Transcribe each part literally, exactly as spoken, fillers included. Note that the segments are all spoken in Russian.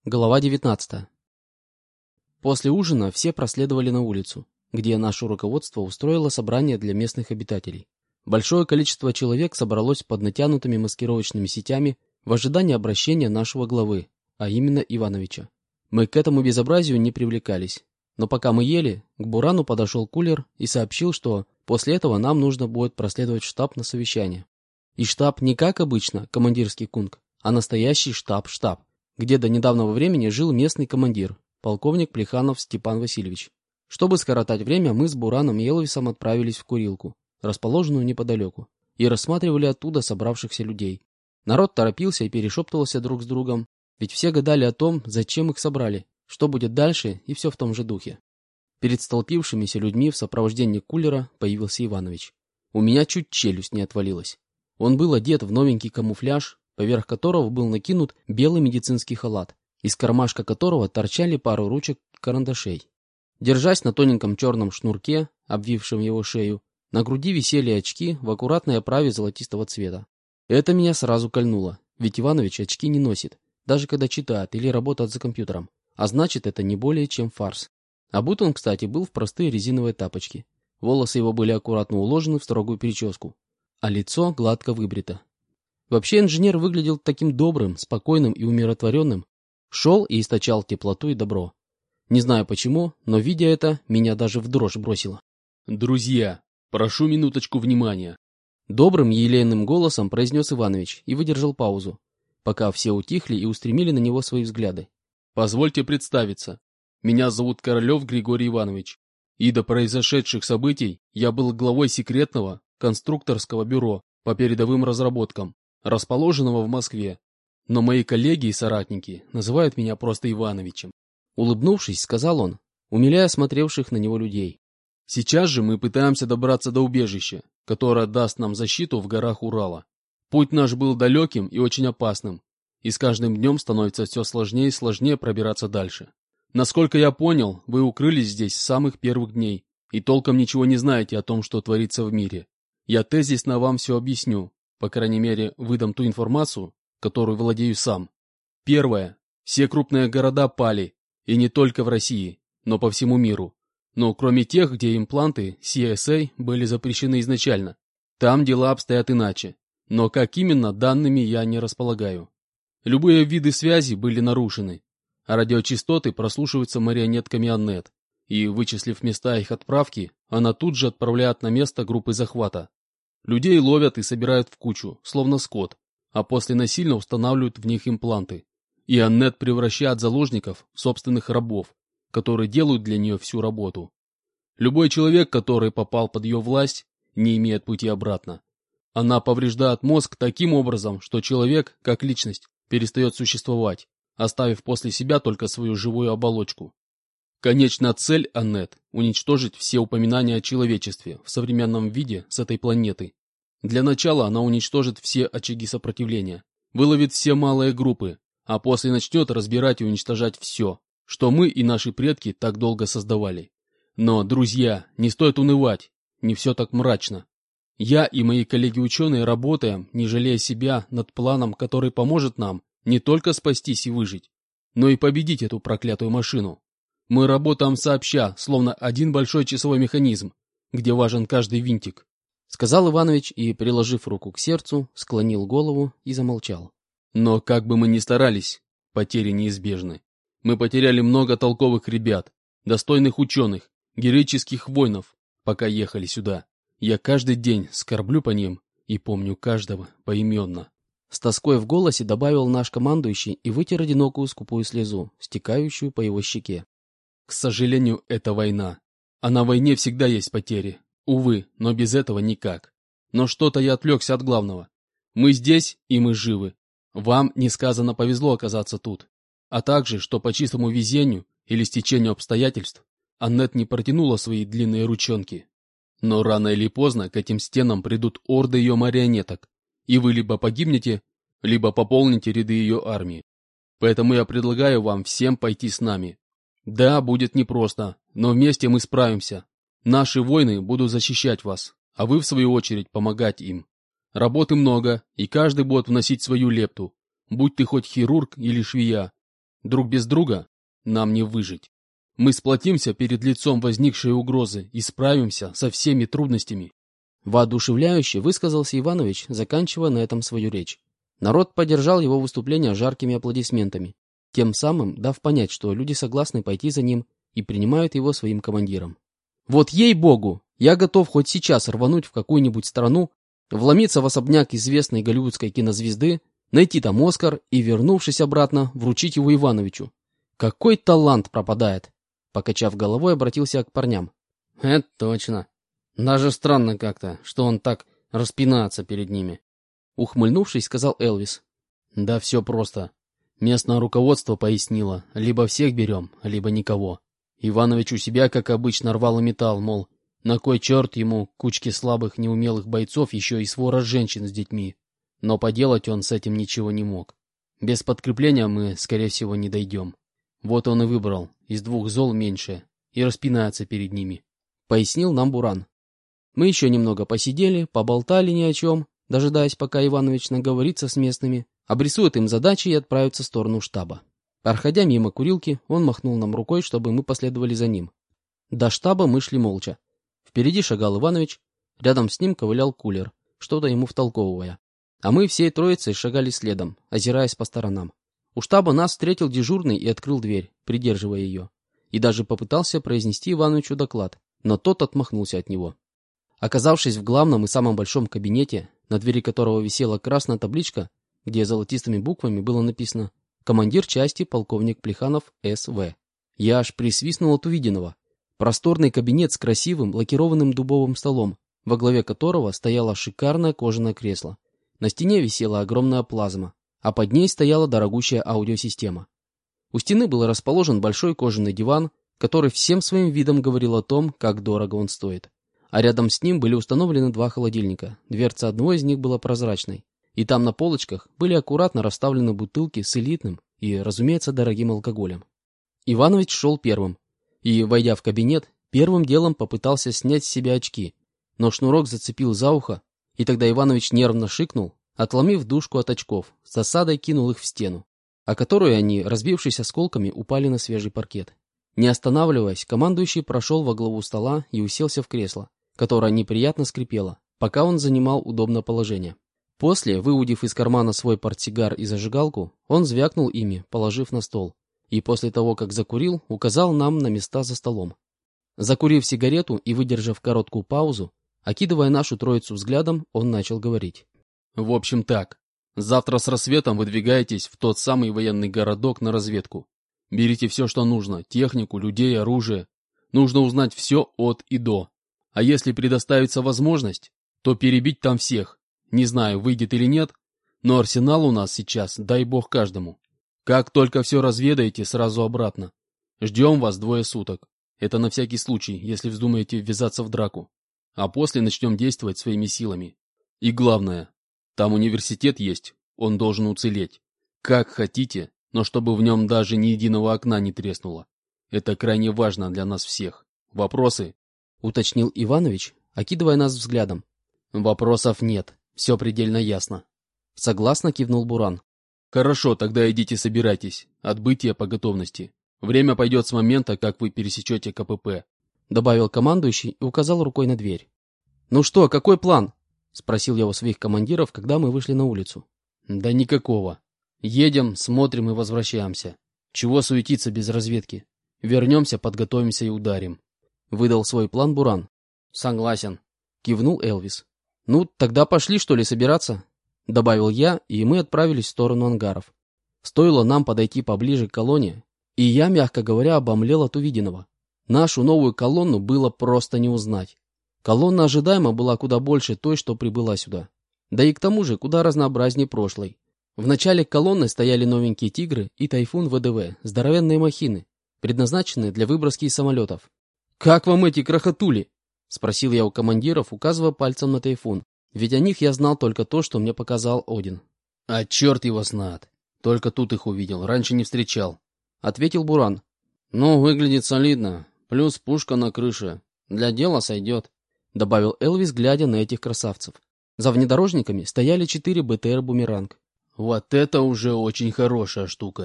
Глава девятнадцатая. После ужина все проследовали на улицу, где наше руководство устроило собрание для местных обитателей. Большое количество человек собралось под натянутыми маскировочными сетями в ожидании обращения нашего главы, а именно Ивановича. Мы к этому безобразию не привлекались. Но пока мы ели, к Бурану подошел кулер и сообщил, что после этого нам нужно будет проследовать в штаб на совещание. И штаб не как обычно, командирский кунг, а настоящий штаб-штаб, где до недавнего времени жил местный командир, полковник Плеханов Степан Васильевич. Чтобы скоротать время, мы с Бураном и Элвисом отправились в курилку, расположенную неподалеку, и рассматривали оттуда собравшихся людей. Народ торопился и перешептывался друг с другом, ведь все гадали о том, зачем их собрали, что будет дальше, и все в том же духе. Перед столпившимися людьми в сопровождении кулера появился Иванович. У меня чуть челюсть не отвалилась. Он был одет в новенький камуфляж, поверх которого был накинут белый медицинский халат, из кармашка которого торчали пару ручек карандашей. Держась на тоненьком черном шнурке, обвившем его шею, на груди висели очки в аккуратной оправе золотистого цвета. Это меня сразу кольнуло, ведь Иванович очки не носит, даже когда читает или работает за компьютером, а значит, это не более чем фарс. Обут он, кстати, был в простые резиновые тапочки. Волосы его были аккуратно уложены в строгую прическу, а лицо гладко выбрито. Вообще инженер выглядел таким добрым, спокойным и умиротворенным, шел и источал теплоту и добро. Не знаю почему, но, видя это, меня даже в дрожь бросило. «Друзья, прошу минуточку внимания!» Добрым елейным голосом произнес Иванович и выдержал паузу, пока все утихли и устремили на него свои взгляды. «Позвольте представиться. Меня зовут Королев Григорий Иванович, и до произошедших событий я был главой секретного конструкторского бюро по передовым разработкам, расположенного в Москве, но мои коллеги и соратники называют меня просто Ивановичем». Улыбнувшись, сказал он, умиляя смотревших на него людей. «Сейчас же мы пытаемся добраться до убежища, которое даст нам защиту в горах Урала. Путь наш был далеким и очень опасным, и с каждым днем становится все сложнее и сложнее пробираться дальше. Насколько я понял, вы укрылись здесь с самых первых дней и толком ничего не знаете о том, что творится в мире. Я тезисно вам все объясню, по крайней мере, выдам ту информацию, которую владею сам. Первое. Все крупные города пали, и не только в России, но по всему миру. Но кроме тех, где импланты си эс эй были запрещены изначально. Там дела обстоят иначе. Но как именно, данными я не располагаю. Любые виды связи были нарушены, а радиочастоты прослушиваются марионетками Аннет, и, вычислив места их отправки, она тут же отправляет на место группы захвата. Людей ловят и собирают в кучу, словно скот, а после насильно устанавливают в них импланты. И Аннет превращает заложников в собственных рабов, которые делают для нее всю работу. Любой человек, который попал под ее власть, не имеет пути обратно. Она повреждает мозг таким образом, что человек, как личность, перестает существовать, оставив после себя только свою живую оболочку. Конечная цель Аннет – уничтожить все упоминания о человечестве в современном виде с этой планеты. Для начала она уничтожит все очаги сопротивления, выловит все малые группы, а после начнет разбирать и уничтожать все, что мы и наши предки так долго создавали. Но, друзья, не стоит унывать, не все так мрачно. Я и мои коллеги-ученые работаем, не жалея себя, над планом, который поможет нам не только спастись и выжить, но и победить эту проклятую машину. Мы работаем сообща, словно один большой часовой механизм, где важен каждый винтик. Сказал Иванович и, приложив руку к сердцу, склонил голову и замолчал. Но как бы мы ни старались, потери неизбежны. Мы потеряли много толковых ребят, достойных ученых, героических воинов, пока ехали сюда. Я каждый день скорблю по ним и помню каждого поименно. С тоской в голосе добавил наш командующий и вытер одинокую скупую слезу, стекающую по его щеке. К сожалению, это война. А на войне всегда есть потери. Увы, но без этого никак. Но что-то я отвлекся от главного. Мы здесь, и мы живы. Вам несказанно повезло оказаться тут. А также, что по чистому везению или стечению обстоятельств Аннет не протянула свои длинные ручонки. Но рано или поздно к этим стенам придут орды ее марионеток, и вы либо погибнете, либо пополните ряды ее армии. Поэтому я предлагаю вам всем пойти с нами. Да, будет непросто, но вместе мы справимся. Наши воины будут защищать вас, а вы, в свою очередь, помогать им. Работы много, и каждый будет вносить свою лепту, будь ты хоть хирург или швея. Друг без друга нам не выжить. Мы сплотимся перед лицом возникшей угрозы и справимся со всеми трудностями. Воодушевляюще высказался Иванович, заканчивая на этом свою речь. Народ поддержал его выступление жаркими аплодисментами, тем самым дав понять, что люди согласны пойти за ним и принимают его своим командиром. Вот ей-богу, я готов хоть сейчас рвануть в какую-нибудь страну, вломиться в особняк известной голливудской кинозвезды, найти там Оскар и, вернувшись обратно, вручить его Ивановичу. Какой талант пропадает! Покачав головой, обратился я к парням. Это точно. Даже странно как-то, что он так распинается перед ними. Ухмыльнувшись, сказал Элвис. Да все просто. Местное руководство пояснило, либо всех берем, либо никого. Иванович у себя, как обычно, рвал и металл, мол, на кой черт ему кучки слабых, неумелых бойцов, еще и свора женщин с детьми. Но поделать он с этим ничего не мог. Без подкрепления мы, скорее всего, не дойдем. Вот он и выбрал из двух зол меньшее и распинается перед ними. Пояснил нам Буран. Мы еще немного посидели, поболтали ни о чем, дожидаясь, пока Иванович наговорится с местными, обрисует им задачи и отправится в сторону штаба. Проходя мимо курилки, он махнул нам рукой, чтобы мы последовали за ним. До штаба мы шли молча. Впереди шагал Иванович, рядом с ним ковылял кулер, что-то ему втолковывая. А мы всей троицей шагали следом, озираясь по сторонам. У штаба нас встретил дежурный и открыл дверь, придерживая ее. И даже попытался произнести Ивановичу доклад, но тот отмахнулся от него. Оказавшись в главном и самом большом кабинете, на двери которого висела красная табличка, где золотистыми буквами было написано «Командир части полковник Плеханов С В». Я аж присвистнул от увиденного. Просторный кабинет с красивым лакированным дубовым столом, во главе которого стояло шикарное кожаное кресло. На стене висела огромная плазма, а под ней стояла дорогущая аудиосистема. У стены был расположен большой кожаный диван, который всем своим видом говорил о том, как дорого он стоит. А рядом с ним были установлены два холодильника, дверца одного из них была прозрачной, и там на полочках были аккуратно расставлены бутылки с элитным и, разумеется, дорогим алкоголем. Иванович шел первым, и, войдя в кабинет, первым делом попытался снять с себя очки, но шнурок зацепил за ухо, и тогда Иванович нервно шикнул, отломив дужку от очков, с досадой кинул их в стену, о которую они, разбившись осколками, упали на свежий паркет. Не останавливаясь, командующий прошел во главу стола и уселся в кресло, которое неприятно скрипело, пока он занимал удобное положение. После, выудив из кармана свой портсигар и зажигалку, он звякнул ими, положив на стол, и после того, как закурил, указал нам на места за столом. Закурив сигарету и выдержав короткую паузу, окидывая нашу троицу взглядом, он начал говорить. В общем так, завтра с рассветом выдвигаетесь в тот самый военный городок на разведку. Берите все, что нужно, технику, людей, оружие. Нужно узнать все от и до. А если предоставится возможность, то перебить там всех. Не знаю, выйдет или нет, но арсенал у нас сейчас, дай бог каждому. Как только все разведаете, сразу обратно. Ждем вас двое суток. Это на всякий случай, если вздумаете ввязаться в драку. А после начнем действовать своими силами. И главное, там университет есть, он должен уцелеть. Как хотите, но чтобы в нем даже ни единого окна не треснуло. Это крайне важно для нас всех. Вопросы? Уточнил Иванович, окидывая нас взглядом. Вопросов нет, все предельно ясно. Согласно кивнул Буран. Хорошо, тогда идите собирайтесь. Отбытие по готовности. Время пойдет с момента, как вы пересечете ка пэ пэ. Добавил командующий и указал рукой на дверь. Ну что, какой план? Спросил я у своих командиров, когда мы вышли на улицу. Да никакого. Едем, смотрим и возвращаемся. Чего суетиться без разведки? Вернемся, подготовимся и ударим. Выдал свой план Буран. Согласен. Кивнул Элвис. Ну, тогда пошли, что ли, собираться? Добавил я, и мы отправились в сторону ангаров. Стоило нам подойти поближе к колонне, и я, мягко говоря, обомлел от увиденного. Нашу новую колонну было просто не узнать. Колонна ожидаемо была куда больше той, что прибыла сюда. Да и к тому же куда разнообразнее прошлой. В начале колонны стояли новенькие «Тигры» и «Тайфун» вэ дэ вэ, здоровенные махины, предназначенные для выброски из самолетов. «Как вам эти крохотули?» — спросил я у командиров, указывая пальцем на «Тайфун». Ведь о них я знал только то, что мне показал Один. «А черт его знает. Только тут их увидел, раньше не встречал», — ответил Буран. «Ну, выглядит солидно. Плюс пушка на крыше. Для дела сойдет», — добавил Элвис, глядя на этих красавцев. За внедорожниками стояли четыре бэ тэ эр «Бумеранг». «Вот это уже очень хорошая штука»,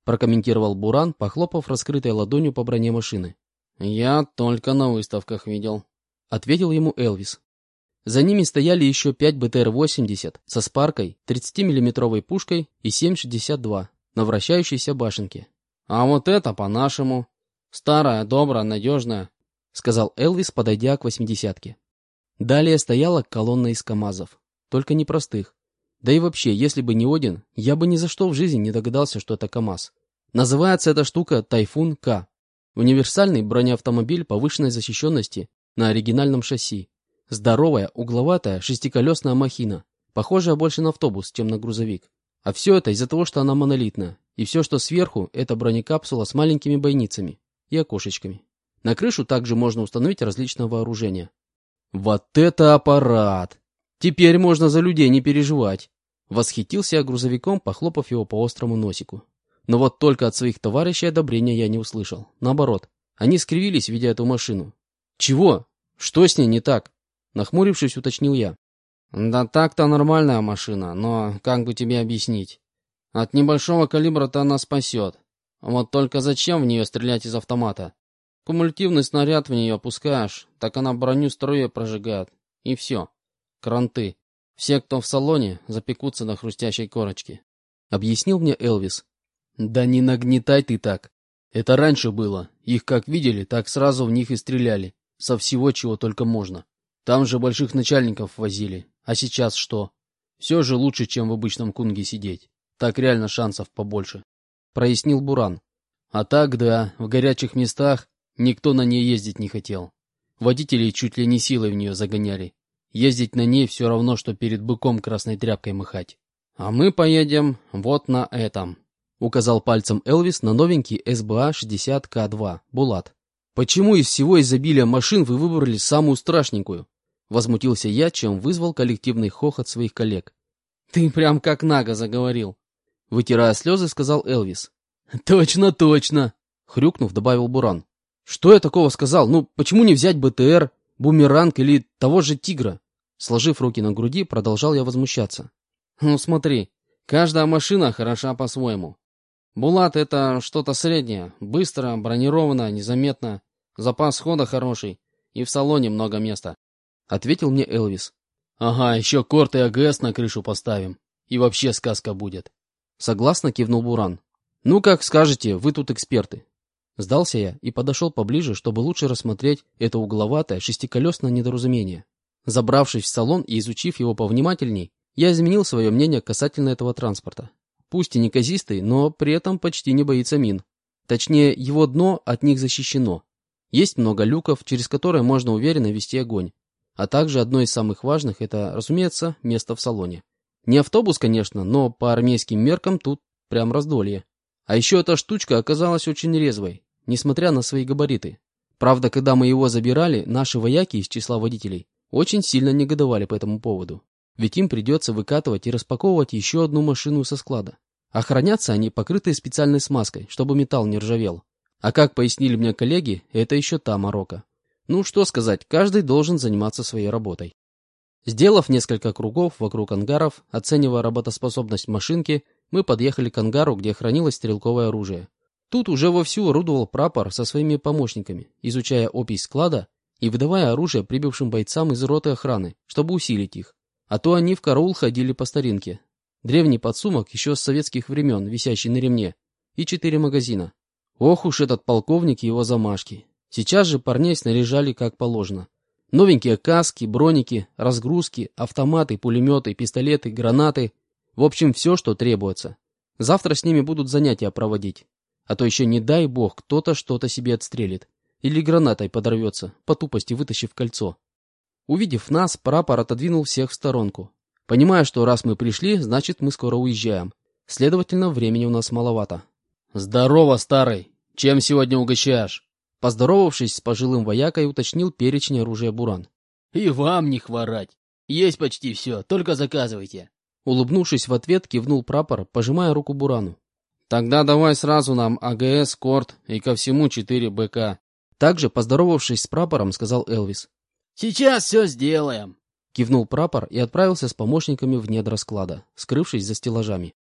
прокомментировал Буран, похлопав раскрытой ладонью по броне машины. «Я только на выставках видел», — ответил ему Элвис. За ними стояли еще пять бэ тэ эр восемьдесят со спаркой, тридцатимиллиметровой пушкой и семь шестьдесят два на вращающейся башенке. «А вот это по-нашему. Старая, добрая, надежная», — сказал Элвис, подойдя к восьмидесятке. Далее стояла колонна из КАМАЗов, только не простых. Да и вообще, если бы не Один, я бы ни за что в жизни не догадался, что это КАМАЗ. Называется эта штука Тайфун К. Универсальный бронеавтомобиль повышенной защищенности на оригинальном шасси. Здоровая, угловатая, шестиколесная махина, похожая больше на автобус, чем на грузовик. А все это из-за того, что она монолитная, и все, что сверху, это бронекапсула с маленькими бойницами и окошечками. На крышу также можно установить различное вооружение. Вот это аппарат! Теперь можно за людей не переживать. Восхитился я грузовиком, похлопав его по острому носику. Но вот только от своих товарищей одобрения я не услышал. Наоборот, они скривились, видя эту машину. Чего? Что с ней не так? Нахмурившись, уточнил я. «Да так-то нормальная машина, но как бы тебе объяснить? От небольшого калибра-то она спасет. Вот только зачем в нее стрелять из автомата? Кумулятивный снаряд в нее пускаешь, так она броню струей прожигает. И все. Кранты. Все, кто в салоне, запекутся на хрустящей корочке», — объяснил мне Элвис. «Да не нагнетай ты так. Это раньше было. Их как видели, так сразу в них и стреляли. Со всего, чего только можно. Там же больших начальников возили. А сейчас что? Все же лучше, чем в обычном кунге сидеть. Так реально шансов побольше», — прояснил Буран. «А так, да, в горячих местах никто на ней ездить не хотел. Водителей чуть ли не силой в нее загоняли. Ездить на ней все равно, что перед быком красной тряпкой махать». «А мы поедем вот на этом», — указал пальцем Элвис на новенький эс бэ а шестьдесят ка два Булат. «Почему из всего изобилия машин вы выбрали самую страшненькую?» Возмутился я, чем вызвал коллективный хохот своих коллег. «Ты прям как Нага заговорил», — вытирая слезы, сказал Элвис. «Точно, точно!» — хрюкнув, добавил Буран. «Что я такого сказал? Ну, почему не взять бэ тэ эр, бумеранг или того же Тигра?» Сложив руки на груди, продолжал я возмущаться. «Ну смотри, каждая машина хороша по-своему. Булат — это что-то среднее, быстро, бронировано, незаметно, запас хода хороший и в салоне много места», — ответил мне Элвис. «Ага, еще корт и а гэ эс на крышу поставим. И вообще сказка будет». Согласно кивнул Буран. «Ну, как скажете, вы тут эксперты». Сдался я и подошел поближе, чтобы лучше рассмотреть это угловатое шестиколесное недоразумение. Забравшись в салон и изучив его повнимательней, я изменил свое мнение касательно этого транспорта. Пусть и неказистый, но при этом почти не боится мин. Точнее, его дно от них защищено. Есть много люков, через которые можно уверенно вести огонь. А также одно из самых важных – это, разумеется, место в салоне. Не автобус, конечно, но по армейским меркам тут прям раздолье. А еще эта штучка оказалась очень резвой, несмотря на свои габариты. Правда, когда мы его забирали, наши вояки из числа водителей очень сильно негодовали по этому поводу. Ведь им придется выкатывать и распаковывать еще одну машину со склада. Охранятся они, покрытые специальной смазкой, чтобы металл не ржавел. А как пояснили мне коллеги, это еще та морока. Ну, что сказать, каждый должен заниматься своей работой. Сделав несколько кругов вокруг ангаров, оценивая работоспособность машинки, мы подъехали к ангару, где хранилось стрелковое оружие. Тут уже вовсю орудовал прапор со своими помощниками, изучая опись склада и выдавая оружие прибывшим бойцам из роты охраны, чтобы усилить их. А то они в караул ходили по старинке. Древний подсумок еще с советских времен, висящий на ремне, и четыре магазина. Ох уж этот полковник и его замашки. Сейчас же парней снаряжали как положено. Новенькие каски, броники, разгрузки, автоматы, пулеметы, пистолеты, гранаты. В общем, все, что требуется. Завтра с ними будут занятия проводить. А то еще, не дай бог, кто-то что-то себе отстрелит. Или гранатой подорвется, по тупости вытащив кольцо. Увидев нас, прапор отодвинул всех в сторонку. Понимая, что раз мы пришли, значит мы скоро уезжаем. Следовательно, времени у нас маловато. «Здорово, старый! Чем сегодня угощаешь?» Поздоровавшись с пожилым воякой, уточнил перечень оружия Буран. «И вам не хворать. Есть почти все, только заказывайте». Улыбнувшись в ответ, кивнул прапор, пожимая руку Бурану. «Тогда давай сразу нам а гэ эс, корт и ко всему четыре бэ ка». Также, поздоровавшись с прапором, сказал Элвис. «Сейчас все сделаем», — кивнул прапор и отправился с помощниками в недра склада, скрывшись за стеллажами.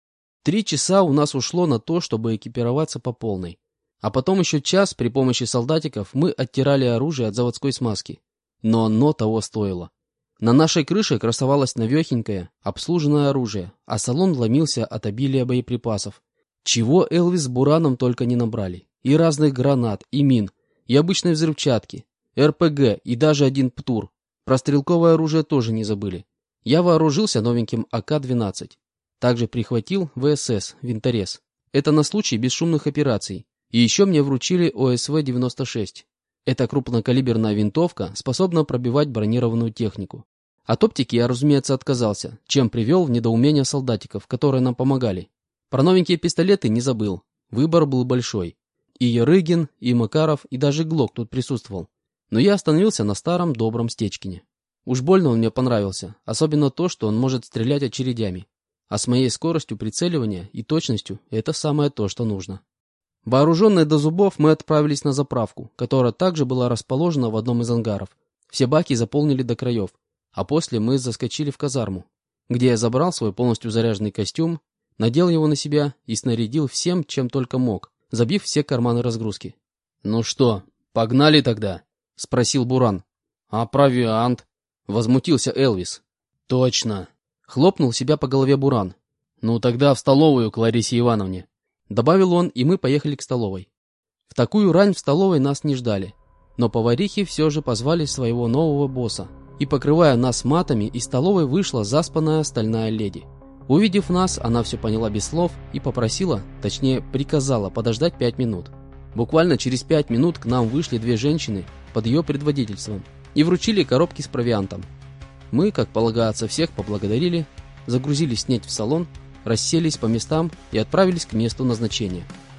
Три часа у нас ушло на то, чтобы экипироваться по полной. А потом еще час при помощи солдатиков мы оттирали оружие от заводской смазки. Но оно того стоило. На нашей крыше красовалось навехенькое, обслуженное оружие, а салон ломился от обилия боеприпасов. Чего Элвис с Бураном только не набрали. И разных гранат, и мин, и обычной взрывчатки, эр пэ гэ и даже один ПТУР. Про стрелковое оружие тоже не забыли. Я вооружился новеньким а ка двенадцать. Также прихватил вэ эс эс, винторез. Это на случай бесшумных операций. И еще мне вручили о эс вэ девяносто шесть. Эта крупнокалиберная винтовка способна пробивать бронированную технику. От оптики я, разумеется, отказался, чем привел в недоумение солдатиков, которые нам помогали. Про новенькие пистолеты не забыл. Выбор был большой. И Ярыгин, и Макаров, и даже Глок тут присутствовал. Но я остановился на старом добром Стечкине. Уж больно он мне понравился, особенно то, что он может стрелять очередями. А с моей скоростью прицеливания и точностью это самое то, что нужно. Вооруженные до зубов, мы отправились на заправку, которая также была расположена в одном из ангаров. Все баки заполнили до краев, а после мы заскочили в казарму, где я забрал свой полностью заряженный костюм, надел его на себя и снарядил всем, чем только мог, забив все карманы разгрузки. «Ну что, погнали тогда?» — спросил Буран. «А провиант?» — возмутился Элвис. «Точно!» — хлопнул себя по голове Буран. «Ну тогда в столовую к Ларисе Ивановне», — добавил он, и мы поехали к столовой. В такую рань в столовой нас не ждали, но поварихи все же позвали своего нового босса, и, покрывая нас матами, из столовой вышла заспанная стальная леди. Увидев нас, она все поняла без слов и попросила, точнее приказала подождать пять минут. Буквально через пять минут к нам вышли две женщины под ее предводительством и вручили коробки с провиантом. Мы, как полагается, всех поблагодарили, загрузили снеть в салон, расселись по местам и отправились к месту назначения.